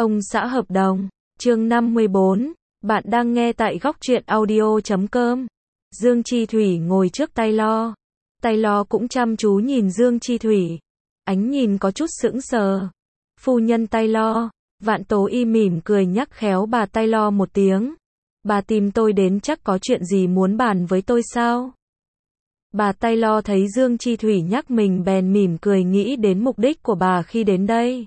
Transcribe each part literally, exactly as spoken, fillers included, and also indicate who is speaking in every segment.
Speaker 1: Ông xã hợp đồng, chương năm mươi bốn, bạn đang nghe tại góc truyện audio chấm com. Dương Chi Thủy ngồi trước Taylor. Taylor cũng chăm chú nhìn Dương Chi Thủy. Ánh nhìn có chút sững sờ. Phu nhân Taylor, Vạn Tố Y mỉm cười nhắc khéo bà Taylor một tiếng. Bà tìm tôi đến chắc có chuyện gì muốn bàn với tôi sao? Bà Taylor thấy Dương Chi Thủy nhắc mình bèn mỉm cười nghĩ đến mục đích của bà khi đến đây.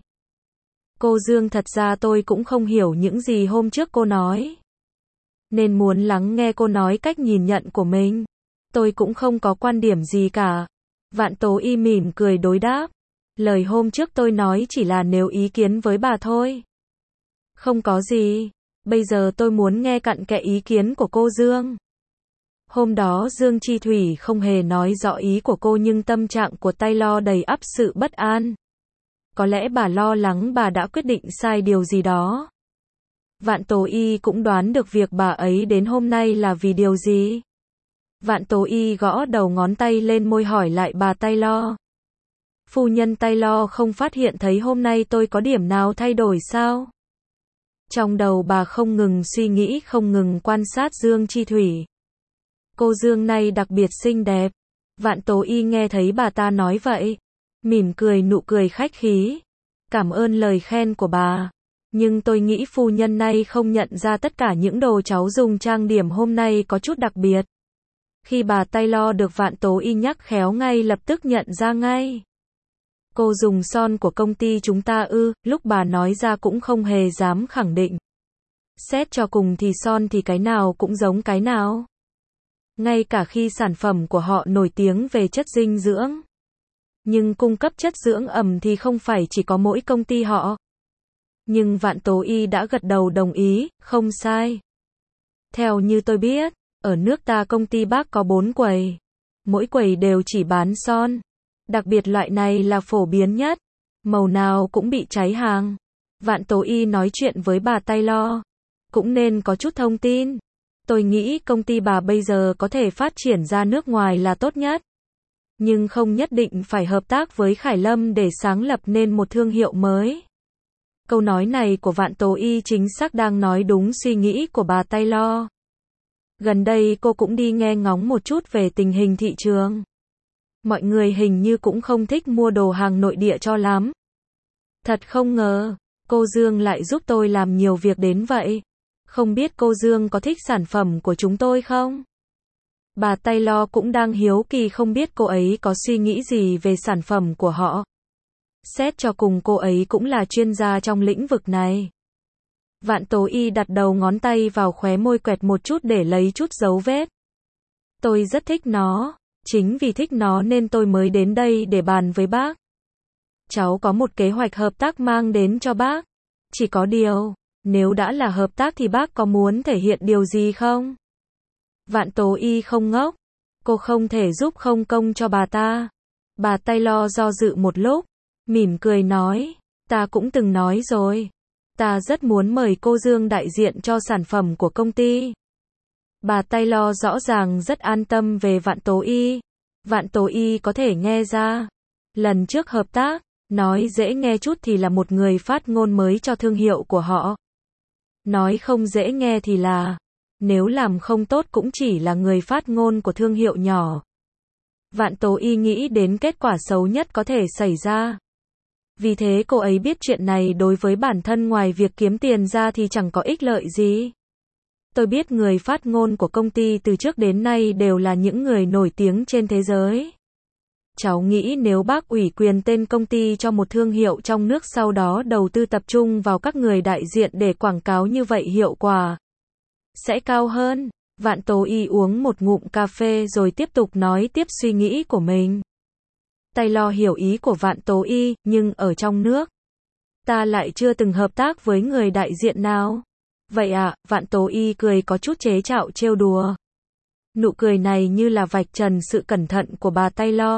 Speaker 1: Cô Dương, thật ra tôi cũng không hiểu những gì hôm trước cô nói, nên muốn lắng nghe cô nói cách nhìn nhận của mình. Tôi cũng không có quan điểm gì cả. Vạn Tố Y mỉm cười đối đáp. Lời hôm trước tôi nói chỉ là nêu ý kiến với bà thôi. Không có gì. Bây giờ tôi muốn nghe cặn kẽ ý kiến của cô Dương. Hôm đó Dương Chi Thủy không hề nói rõ ý của cô, nhưng tâm trạng của Taylor đầy ắp sự bất an. Có lẽ bà lo lắng bà đã quyết định sai điều gì đó. Vạn Tố Y cũng đoán được việc bà ấy đến hôm nay là vì điều gì. Vạn Tố Y gõ đầu ngón tay lên môi hỏi lại bà Taylor. Phu nhân Taylor không phát hiện thấy hôm nay tôi có điểm nào thay đổi sao? Trong đầu bà không ngừng suy nghĩ, không ngừng quan sát Dương Chi Thủy. Cô Dương này đặc biệt xinh đẹp. Vạn Tố Y nghe thấy bà ta nói vậy, mỉm cười, nụ cười khách khí. Cảm ơn lời khen của bà. Nhưng tôi nghĩ phu nhân này không nhận ra tất cả những đồ cháu dùng trang điểm hôm nay có chút đặc biệt. Khi bà Taylor được Vạn Tố Y nhắc khéo ngay lập tức nhận ra ngay. Cô dùng son của công ty chúng ta ư? Lúc bà nói ra cũng không hề dám khẳng định. Xét cho cùng thì son thì cái nào cũng giống cái nào. Ngay cả khi sản phẩm của họ nổi tiếng về chất dinh dưỡng, nhưng cung cấp chất dưỡng ẩm thì không phải chỉ có mỗi công ty họ. Nhưng Vạn Tố Y đã gật đầu đồng ý, không sai. Theo như tôi biết, ở nước ta công ty bác có bốn quầy. Mỗi quầy đều chỉ bán son. Đặc biệt loại này là phổ biến nhất. Màu nào cũng bị cháy hàng. Vạn Tố Y nói chuyện với bà Taylor cũng nên có chút thông tin. Tôi nghĩ công ty bà bây giờ có thể phát triển ra nước ngoài là tốt nhất. Nhưng không nhất định phải hợp tác với Khải Lâm để sáng lập nên một thương hiệu mới. Câu nói này của Vạn Tố Y chính xác đang nói đúng suy nghĩ của bà Taylor. Gần đây cô cũng đi nghe ngóng một chút về tình hình thị trường. Mọi người hình như cũng không thích mua đồ hàng nội địa cho lắm. Thật không ngờ, cô Dương lại giúp tôi làm nhiều việc đến vậy. Không biết cô Dương có thích sản phẩm của chúng tôi không? Bà Taylor cũng đang hiếu kỳ không biết cô ấy có suy nghĩ gì về sản phẩm của họ. Xét cho cùng cô ấy cũng là chuyên gia trong lĩnh vực này. Vạn Tố Y đặt đầu ngón tay vào khóe môi quẹt một chút để lấy chút dấu vết. Tôi rất thích nó. Chính vì thích nó nên tôi mới đến đây để bàn với bác. Cháu có một kế hoạch hợp tác mang đến cho bác. Chỉ có điều, nếu đã là hợp tác thì bác có muốn thể hiện điều gì không? Vạn Tố Y không ngốc. Cô không thể giúp không công cho bà ta. Bà Taylor do dự một lúc, mỉm cười nói, ta cũng từng nói rồi. Ta rất muốn mời cô Dương đại diện cho sản phẩm của công ty. Bà Taylor rõ ràng rất an tâm về Vạn Tố Y. Vạn Tố Y có thể nghe ra. Lần trước hợp tác, nói dễ nghe chút thì là một người phát ngôn mới cho thương hiệu của họ. Nói không dễ nghe thì là, nếu làm không tốt cũng chỉ là người phát ngôn của thương hiệu nhỏ. Vạn Tố Y nghĩ đến kết quả xấu nhất có thể xảy ra. Vì thế cô ấy biết chuyện này đối với bản thân ngoài việc kiếm tiền ra thì chẳng có ích lợi gì. Tôi biết người phát ngôn của công ty từ trước đến nay đều là những người nổi tiếng trên thế giới. Cháu nghĩ nếu bác ủy quyền tên công ty cho một thương hiệu trong nước, sau đó đầu tư tập trung vào các người đại diện để quảng cáo, như vậy hiệu quả sẽ cao hơn. Vạn Tố Y uống một ngụm cà phê rồi tiếp tục nói tiếp suy nghĩ của mình. Taylor hiểu ý của Vạn Tố Y, nhưng ở trong nước, ta lại chưa từng hợp tác với người đại diện nào. Vậy à? Vạn Tố Y cười có chút chế nhạo trêu đùa. Nụ cười này như là vạch trần sự cẩn thận của bà Taylor.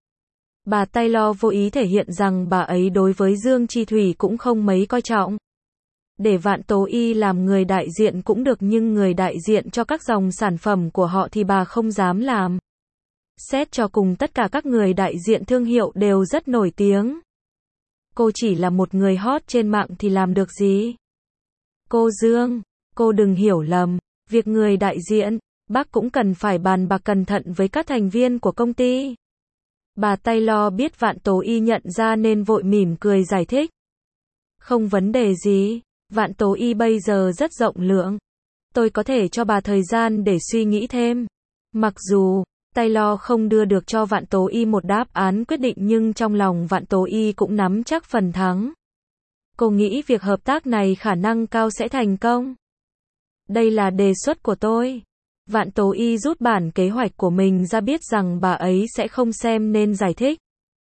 Speaker 1: Bà Taylor vô ý thể hiện rằng bà ấy đối với Dương Chi Thủy cũng không mấy coi trọng. Để Vạn Tố Y làm người đại diện cũng được, nhưng người đại diện cho các dòng sản phẩm của họ thì bà không dám làm. Xét cho cùng tất cả các người đại diện thương hiệu đều rất nổi tiếng. Cô chỉ là một người hot trên mạng thì làm được gì? Cô Dương, cô đừng hiểu lầm, việc người đại diện, bác cũng cần phải bàn bạc cẩn thận với các thành viên của công ty. Bà Taylor biết Vạn Tố Y nhận ra nên vội mỉm cười giải thích. Không vấn đề gì, Vạn Tố Y bây giờ rất rộng lượng. Tôi có thể cho bà thời gian để suy nghĩ thêm. Mặc dù Taylor không đưa được cho Vạn Tố Y một đáp án quyết định nhưng trong lòng Vạn Tố Y cũng nắm chắc phần thắng. Cô nghĩ việc hợp tác này khả năng cao sẽ thành công. Đây là đề xuất của tôi. Vạn Tố Y rút bản kế hoạch của mình ra biết rằng bà ấy sẽ không xem nên giải thích.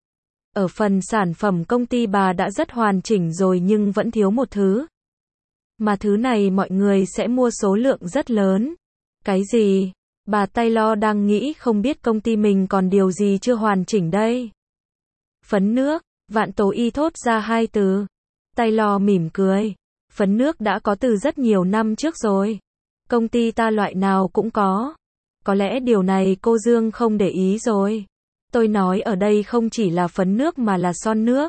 Speaker 1: Ở phần sản phẩm công ty bà đã rất hoàn chỉnh rồi nhưng vẫn thiếu một thứ. Mà thứ này mọi người sẽ mua số lượng rất lớn. Cái gì? Bà Taylor đang nghĩ không biết công ty mình còn điều gì chưa hoàn chỉnh đây. Phấn nước, Vạn Tố Y thốt ra hai từ. Taylor mỉm cười. Phấn nước đã có từ rất nhiều năm trước rồi. Công ty ta loại nào cũng có. Có lẽ điều này cô Dương không để ý rồi. Tôi nói ở đây không chỉ là phấn nước mà là son nước.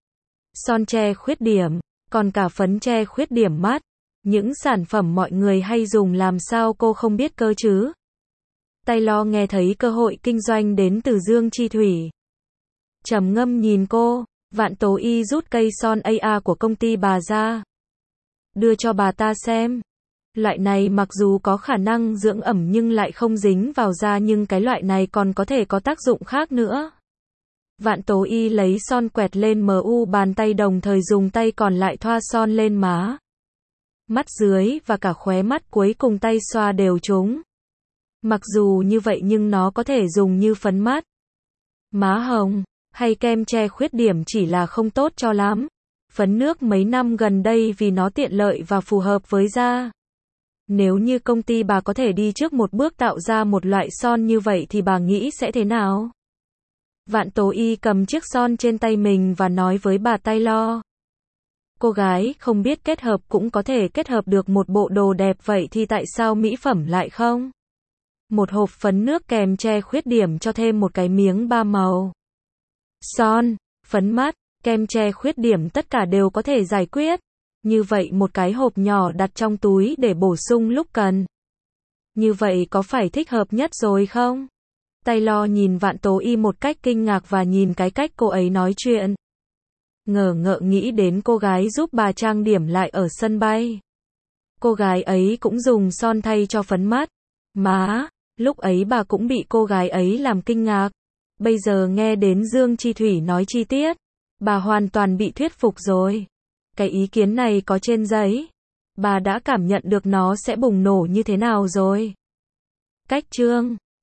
Speaker 1: Son che khuyết điểm, còn cả phấn che khuyết điểm mắt. Những sản phẩm mọi người hay dùng làm sao cô không biết cơ chứ? Taylor nghe thấy cơ hội kinh doanh đến từ Dương Chi Thủy. Trầm ngâm nhìn cô, Vạn Tố Y rút cây son a a của công ty bà ra. Đưa cho bà ta xem. Loại này mặc dù có khả năng dưỡng ẩm nhưng lại không dính vào da nhưng cái loại này còn có thể có tác dụng khác nữa. Vạn Tố Y lấy son quẹt lên mu bàn tay đồng thời dùng tay còn lại thoa son lên má, mắt dưới và cả khóe mắt cuối cùng tay xoa đều chúng. Mặc dù như vậy nhưng nó có thể dùng như phấn mắt, má hồng, hay kem che khuyết điểm chỉ là không tốt cho lắm. Phấn nước mấy năm gần đây vì nó tiện lợi và phù hợp với da. Nếu như công ty bà có thể đi trước một bước tạo ra một loại son như vậy thì bà nghĩ sẽ thế nào? Vạn Tố Y cầm chiếc son trên tay mình và nói với bà Taylor. Cô gái không biết kết hợp cũng có thể kết hợp được một bộ đồ đẹp vậy thì tại sao mỹ phẩm lại không? Một hộp phấn nước kèm che khuyết điểm cho thêm một cái miếng ba màu. Son, phấn mắt, kem che khuyết điểm tất cả đều có thể giải quyết. Như vậy một cái hộp nhỏ đặt trong túi để bổ sung lúc cần. Như vậy có phải thích hợp nhất rồi không? Taylor nhìn Vạn Tố Y một cách kinh ngạc và nhìn cái cách cô ấy nói chuyện. Ngờ ngợ nghĩ đến cô gái giúp bà trang điểm lại ở sân bay. Cô gái ấy cũng dùng son thay cho phấn mắt. Má, lúc ấy bà cũng bị cô gái ấy làm kinh ngạc. Bây giờ nghe đến Dương Chi Thủy nói chi tiết, bà hoàn toàn bị thuyết phục rồi. Cái ý kiến này có trên giấy. Bà đã cảm nhận được nó sẽ bùng nổ như thế nào rồi. Cách chương